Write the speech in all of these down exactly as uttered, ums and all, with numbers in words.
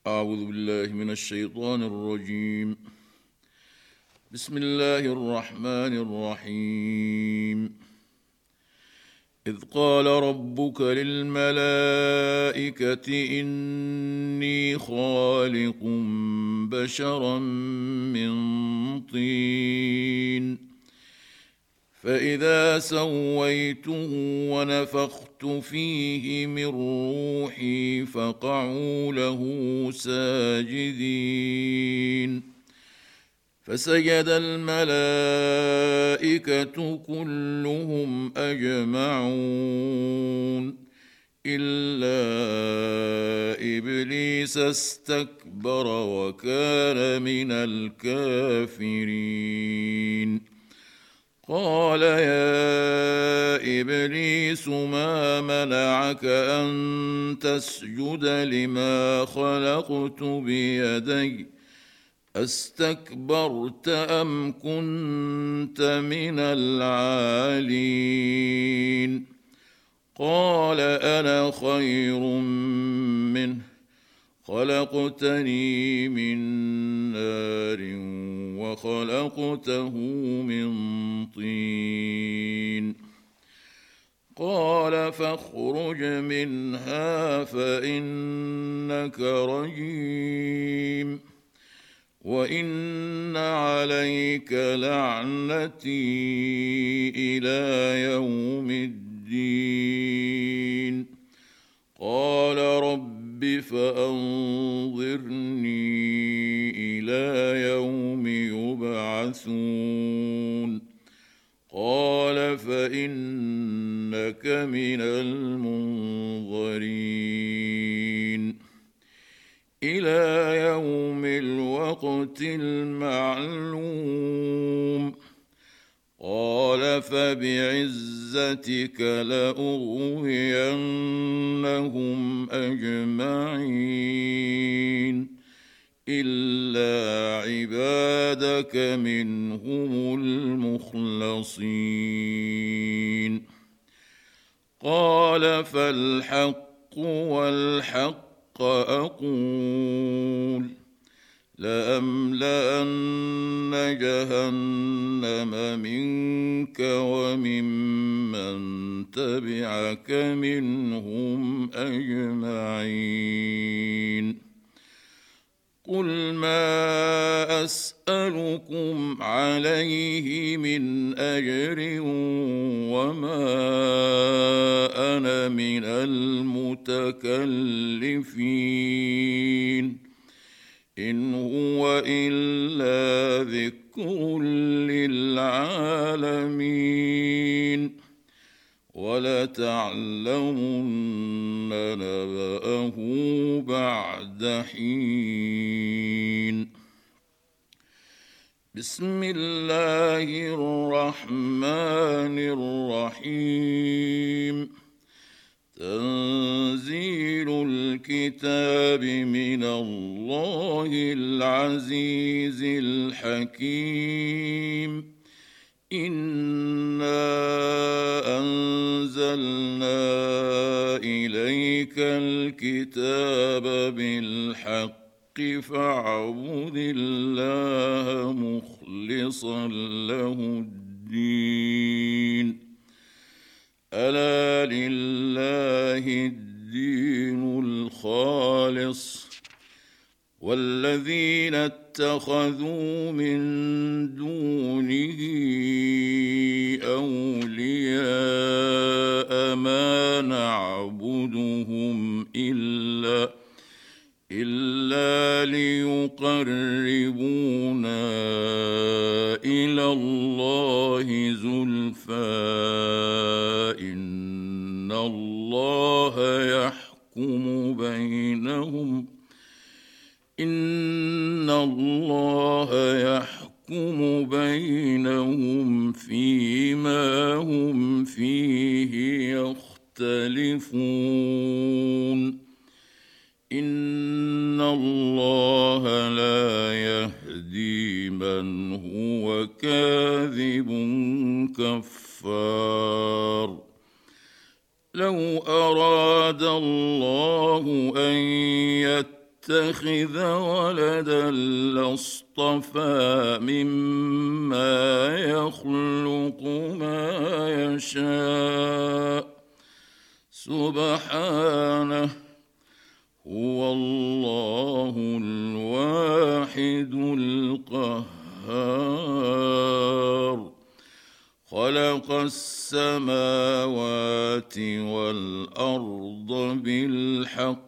أعوذ بالله من الشيطان الرجيم. بسم الله الرحمن الرحيم. إذ قال ربك للملائكة إني خالق بشرا من طين فإذا سويته ونفخت فيه من روحي فقعوا له ساجدين فسجد الملائكة كلهم أجمعون إلا إبليس استكبر وكان من الكافرين. قال يا إبليس ما منعك أن تسجد لما خلقت بيدي أستكبرت أم كنت من العالين؟ قال أنا خير منه خلقتني من نار وخلقته من طين. قال فاخرج منها فإنك رجيم وإن عليك لعنتي إلى يوم الدين. قال رب فأنظرني إلى يوم يبعثون. قال فإنك من المنظرين إلى يوم الوقت المعلوم. قال فبعزتك لأغوينهم أجمعين إلا عبادك منهم المخلصين. قال فالحق والحق أقول لأملأن جهنم منك وممن تبعك منهم أجمعين. قل ما أسألكم عليه من أجر وما أنا من المتكلفين إن هو إلا ذكر للعالمين ولتعلمن نبأه بعد حين. بسم الله الرحمن الرحيم. تنزيل الكتاب من الله العزيز الحكيم. إنا أنزلنا إليك الكتاب بالحق فاعبد الله مخلصا له الدين ألا لله الدين الخالص والذين اتخذوا من دونه أولياء ما نعبدهم إلا إلا ليقربونا إلى الله زلفى إن الله يحكم بينهم إن الله يحكم بينهم فيما هم فيه يختلفون. إن الله لا يهدي من هو كاذب كفار. لو أراد الله أن يتقى يتخذ ولدا لاصطفى مما يخلق ما يشاء سبحانه هو الله الواحد القهار خلق السماوات والأرض بالحق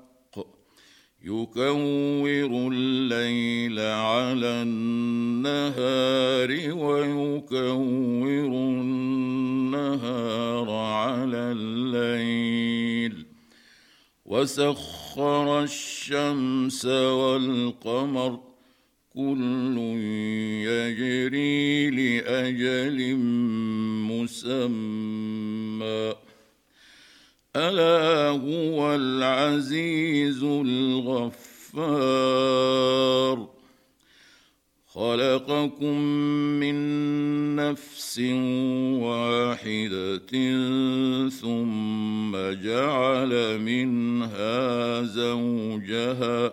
يكور الليل على النهار ويكور النهار على الليل وسخر الشمس والقمر كل يجري لأجل مسمى ألا هو العزيز الغفار خلقكم من نفس واحدة ثم جعل منها زوجها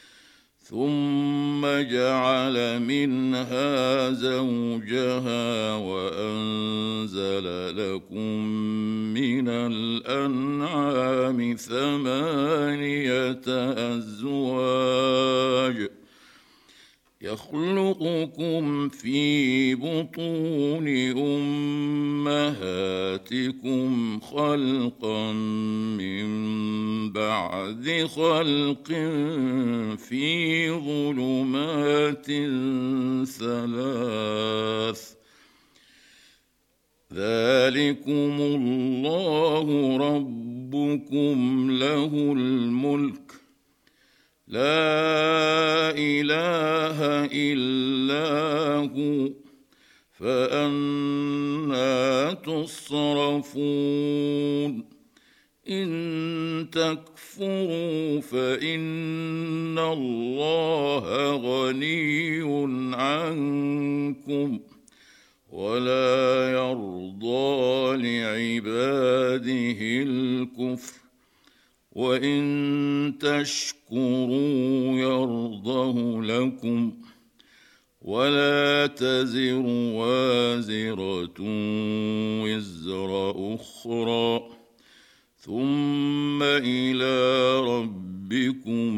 ثم جعل منها زوجها وأنزل لكم من الأنعام ثمانية أزواج يخلقكم في بطون أمهاتكم خلقا من بعد خلق في ظلمات ثلاث ذلكم الله ربكم له الملك لا إله إلا هو فأنى تصرفون إن تكفروا فإن الله غني عنكم ولا يرضى لعباده الكفر وإن تشكروا يرضه لكم ولا تزر وازرة وزر أخرى ثم إلى ربكم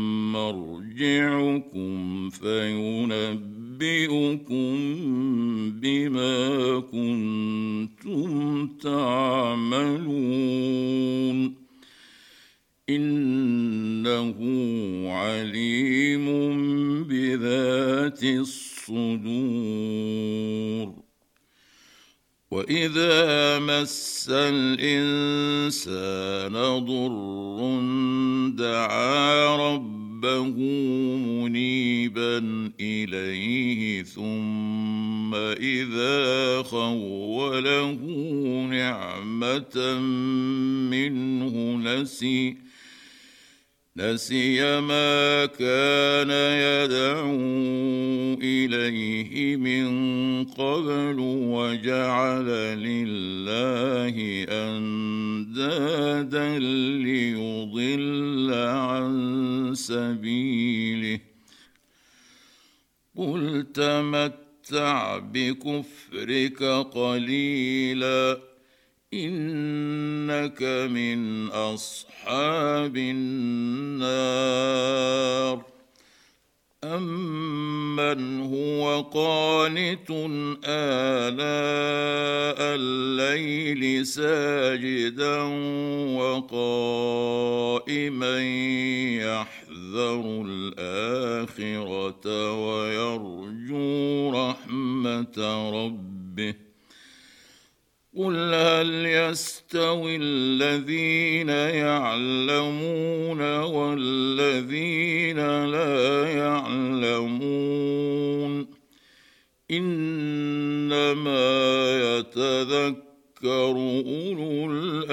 مرجعكم فينبئكم بما كنتم تعملون إنه عليم بذات الصدور وإذا مس الإنسان ضر دعا ربه منيبا إليه ثم إذا خوله نعمة منه نسي نسي ما كان يدعو إليه من قبل وجعل لله أندادا ليضل عن سبيله قل تمتع بكفرك قليلا إنك من أصحاب النار أمن هو قانت آلاء الليل ساجدا وقائما يحذر الآخرة ويرجو رحمة ربه قل هل يستوي الذين يعلمون والذين لا يعلمون إنما يتذكر أولو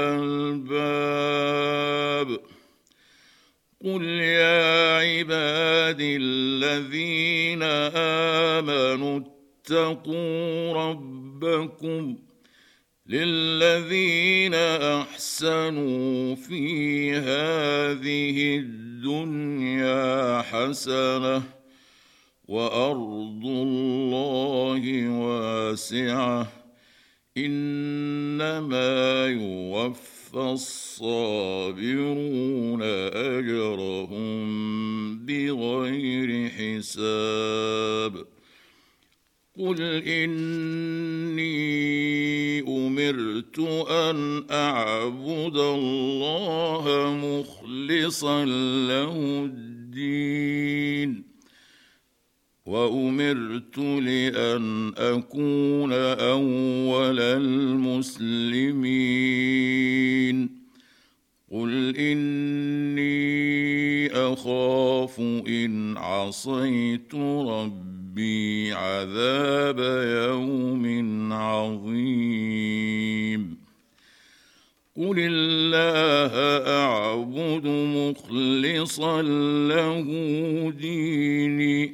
الألباب قل يا عبادي الذين آمنوا اتقوا ربكم للذين أحسنوا في هذه الدنيا الدنيا حسنة وأرض الله واسعة إنما يوفى الصابرون أجرهم بغير حساب قل إني أمرت أن أعبد الله مخلصا له الدين وأمرت لأن أكون أول المسلمين قل إني أخاف إن عصيت ربي عذاب يوم عظيم قل الله أعبد مخلصا له ديني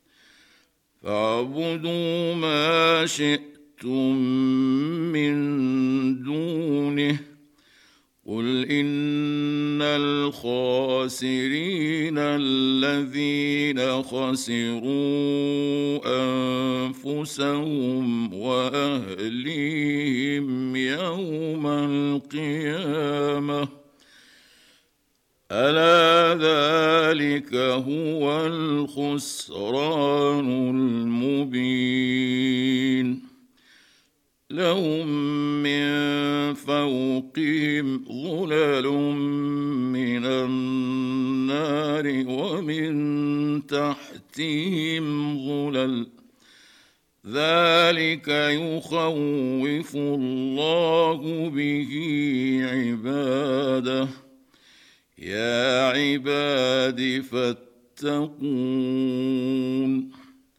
فاعبدوا ما شئتم من دونه قل إن الخاسرين الذين خسروا أنفسهم وأهليهم يوم القيامة ألا ذلك هو الخسران المبين لهم من فوقهم ظلل من النار ومن تحتهم ظلل ذلك يخوف الله به عباده يا عباد فاتقون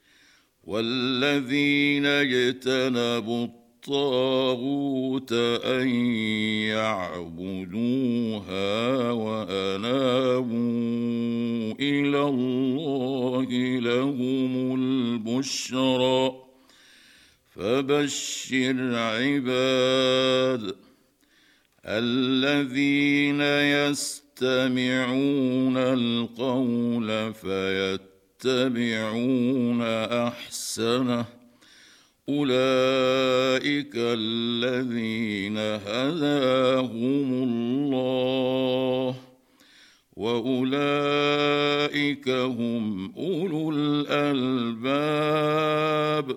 والذين اجتنبوا الطاغوت أن يعبدوها وأنابوا إلى الله لهم البشرى فبشر عباد الذين يستمعون القول فيتبعون أحسنه أولئك الذين هداهم الله وأولئك هم أولو الألباب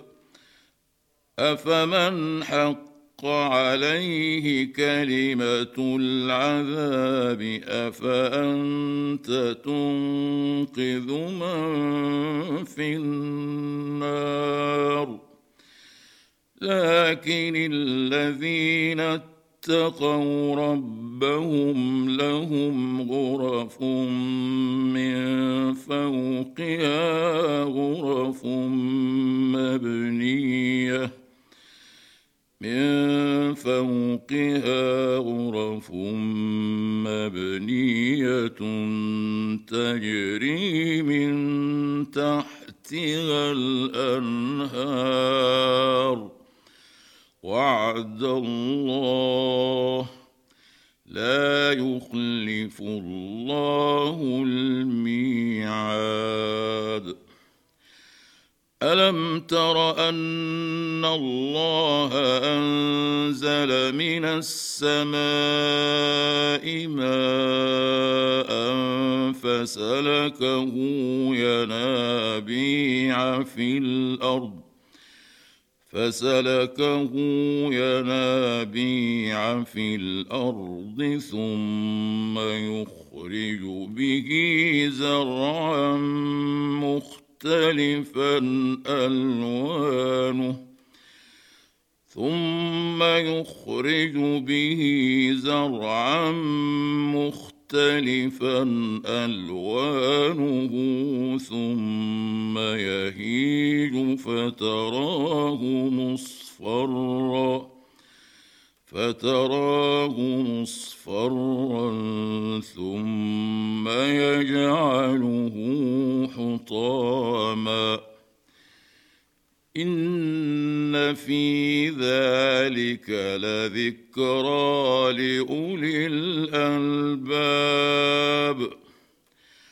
أفمن حق عليه كلمة العذاب أفأنت تنقذ من في النار لكن الذين اتقوا ربهم لهم غرف من فوقها غرف مبنية من فوقها غرف مبنية تجري من تحتها الأنهار وعد الله لا يخلف الله الميعاد ألم تر أن الله أنزل من السماء ماء فسلكه ينابيع في الأرض فسلكه ينابيع في الأرض ثم يخرج به زرعا مختلفا ألوانه ثم يخرج به زرعا مختلفا ألوانه ثم يهيج فتراه مصفرا فتراه مصفرا ثم يجعله حطاما إن في ذلك لذكرى لأولي الألباب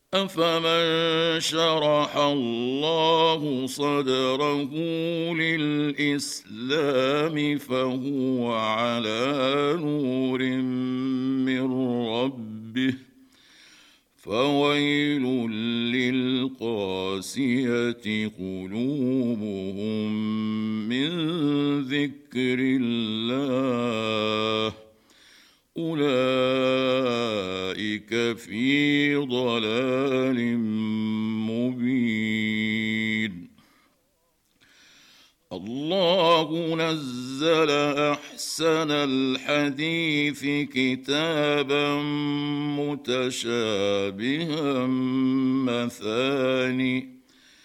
أفمن شرح الله صدره للإسلام فهو على نور من ربه فويل للقاسية قلوبهم من ذكر الله أولئك في ضلال مبين. الله نزل أحسن الحديث كتابا متشابها مثاني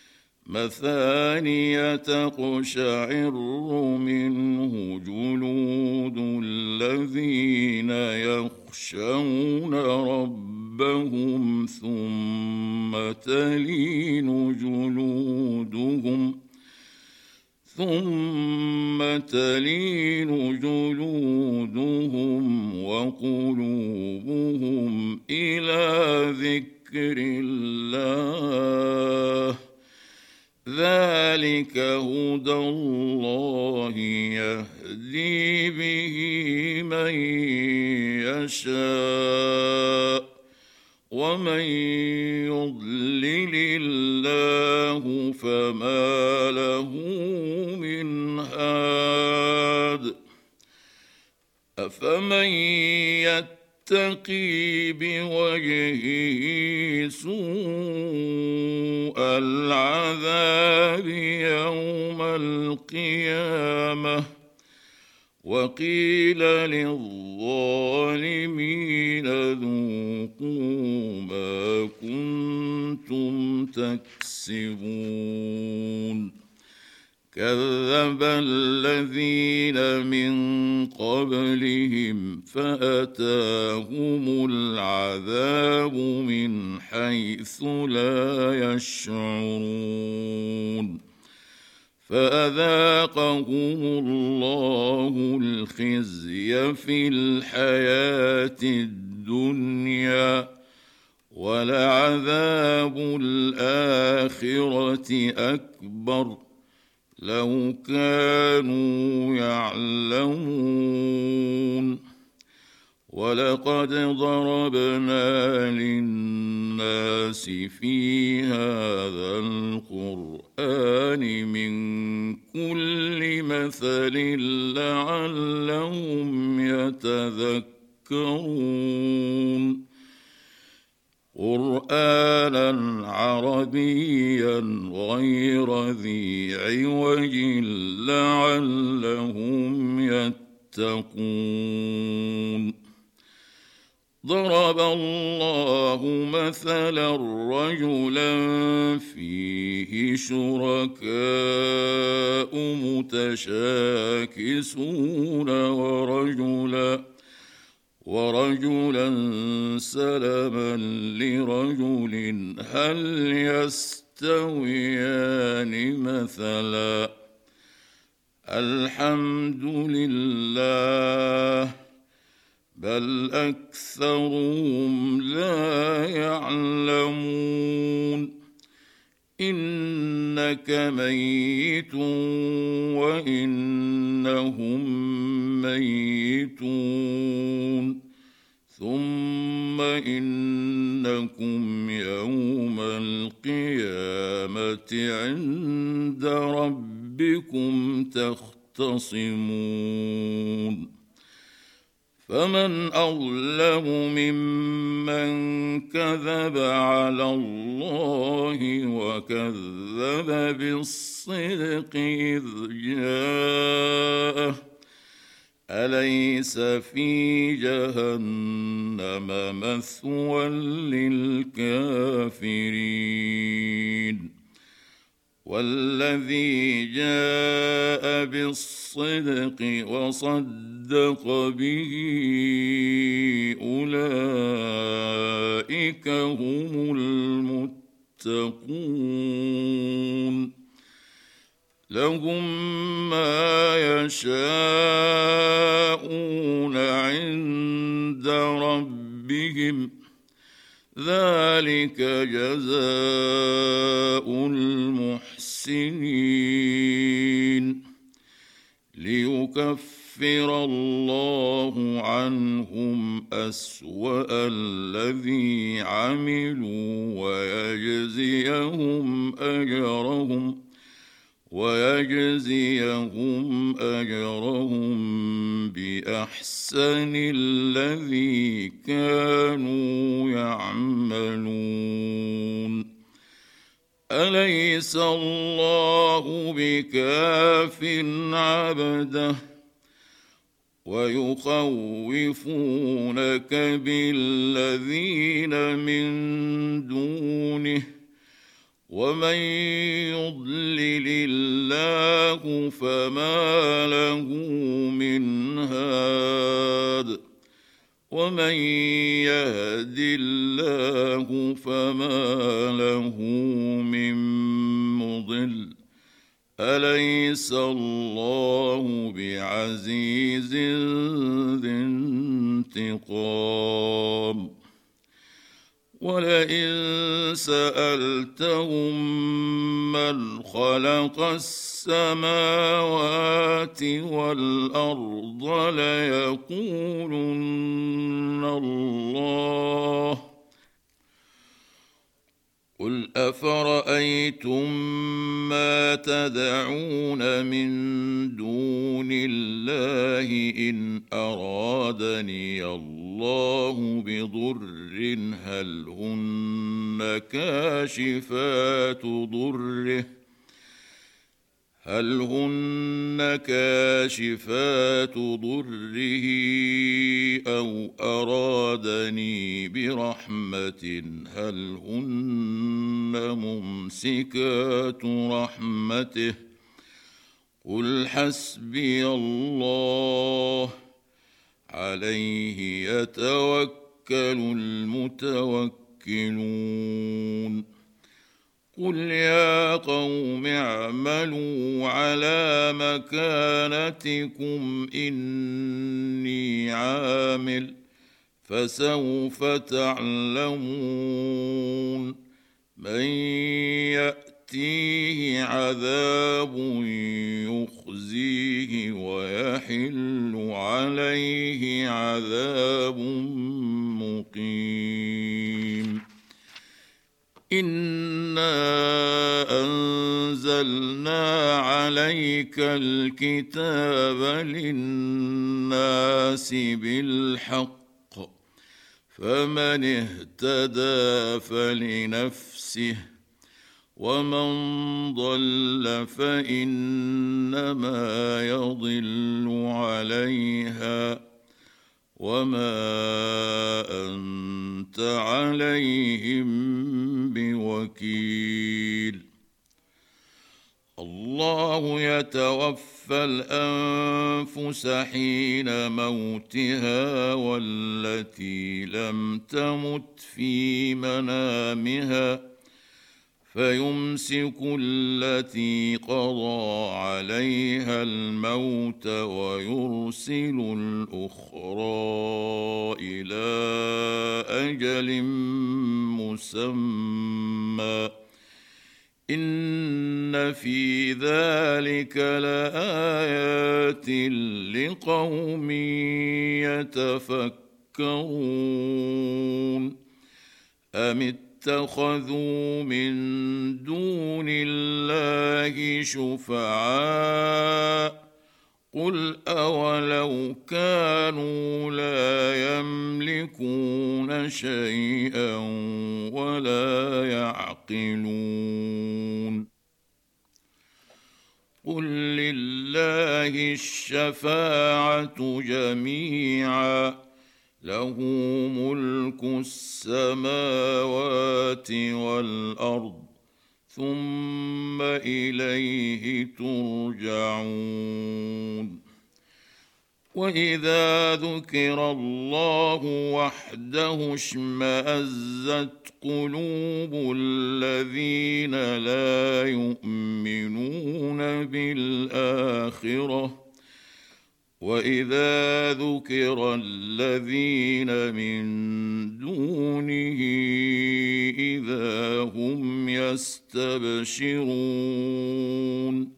مثانية تقشعر منه جلود الذين يخشون ربهم ثم تلين جلودهم ثم تلين جلودهم وقلوبهم إلى ذكر الله ذلك هدى الله يهدي به من يشاء ومن يضلل الله فما له من هاد. أفمن يتقي بوجهه سوء العذاب يوم القيامة وقيل للظالمين ذوقوا ما كنتم تكسبون. كذب الذين من قبلهم فأتاهم العذاب من حيث لا يشعرون فأذاقهم الله الخزي في الحياة الدنيا ولعذاب الآخرة أكبر لو كانوا يعلمون. ولقد ضربنا للناس في هذا القرآن من كل مثل لعلهم يتذكرون. قرآنا عربيا غير ذي عوج لعلهم يتقون. ضرب الله مثلا رجلا فيه شركاء متشاكسون ورجلا ورجلا سلما لرجل هل يستويان مثلا الحمد لله بل أكثرهم لا يعلمون. إنك ميت وإنهم ميتون ثم إنكم يوم القيامة عند ربكم تختصمون. فمن أظلم ممن كذب على الله وكذب بالصدق إذ جاءه أليس في جهنم مثوى للكافرين. والذي جاء بالصدق وصدق به أولئك هم المتقون. لهم ما يشاءون عند ربهم ذلك جزاء المحسنين ليكفر الله عنهم أسوأ الذي عملوا ويجزيهم أجرهم ويجزيهم أجرهم بأحسن الذي كانوا يعملون أليس الله بكاف عبده ويخوفونك بالذين من دونه ومن يضلل الله فما له من هاد ومن يهد الله فما له من مضل أليس الله بعزيز ذي انتقام ولئن سألتهم من خلق السماوات والأرض ليقولن الله قل أفرأيتم ما تدعون من دون الله إن أرادني الله بضر هل هن كاشفات ضره هل هن كاشفات ضره أو أرادني برحمة هل هن ممسكات رحمته قل حسبي الله عليه يتوكل المتوكلون قل يا قوم اعملوا على مكانتكم إني عامل فسوف تعلمون من يأتيه عذاب يخزيه ويحل عليه عذاب مقيم إنا أنزلنا عليك الكتاب للناس بالحق فمن اهتدى فلنفسه ومن ضل فإنما يضل عليها وما أنت عليهم بوكيل الله يتوفى الأنفس حين موتها والتي لم تمت في منامها فيمسك التي قضى عليها الموت ويرسل الأخرى إلى أجل مسمى إن في ذلك لآيات لقوم يتفكرون أم اتخذوا من دون الله شفعاء قل أولو كانوا لا يملكون شيئا ولا يعقلون قل لله الشفاعة جميعا له ملك السماوات والأرض ثم إليه ترجعون وإذا ذكر الله وحده اشمأزت قلوب الذين لا يؤمنون بالآخرة واذا ذكر الذين من دونه اذا هم يستبشرون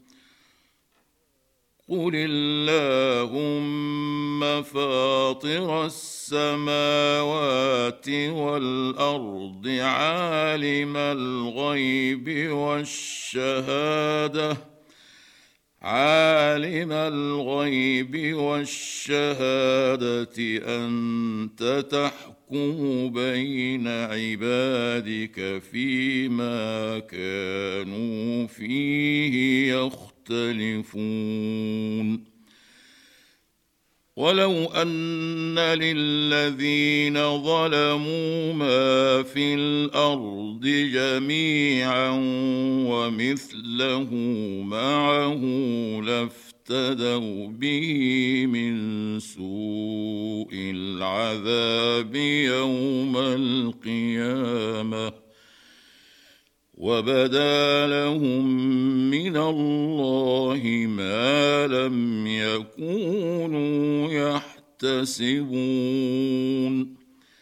قل اللهم فاطر السماوات والارض عالم الغيب والشهاده عالم الغيب والشهادة أنت تحكم بين عبادك فيما كانوا فيه يختلفون ولو أن للذين ظلموا ما في الأرض جميعا ومثله معه لافتدوا به من سوء العذاب يوم القيامة وبدا لهم من الله ما لم يكونوا يحتسبون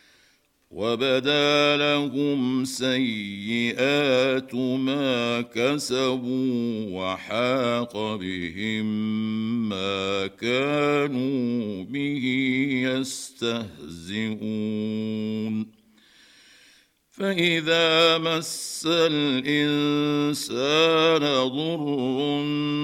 وبدا لهم سيئات ما كسبوا وحاق بهم ما كانوا به يستهزئون فإذا مس الإنسان ضر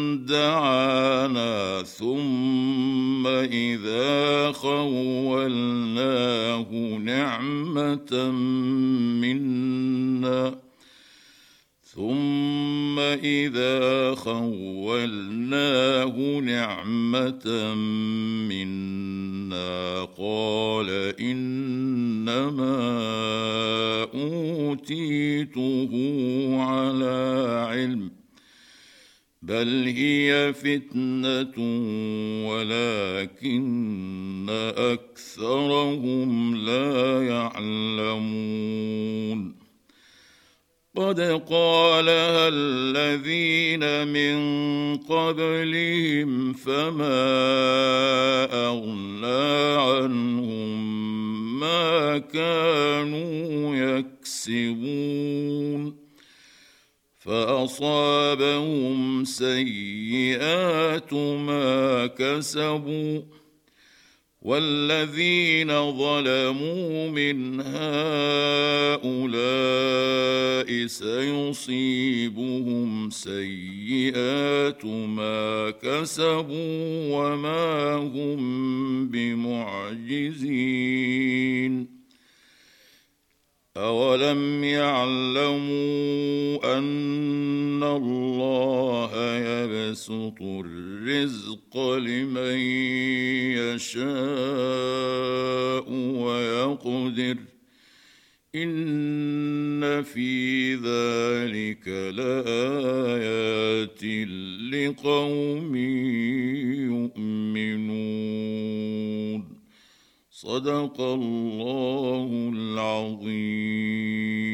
دعانا ثم إذا خولناه نعمة منا ثم إذا خولناه نعمة منا قال إنما أوتيته على علم بل هي فتنة ولكن أكثرهم لا يعلمون قد قالها الذين من قبلهم فما أغنى عنهم ما كانوا يكسبون فأصابهم سيئات ما كسبوا والذين ظلموا من هؤلاء سيصيبهم سيئات ما كسبوا وما هم بمعجزين أولم يعلموا أن الله يبسط الرزق لمن يشاء ويقدر إن في ذلك لآيات لقوم يؤمنون صدق الله العظيم.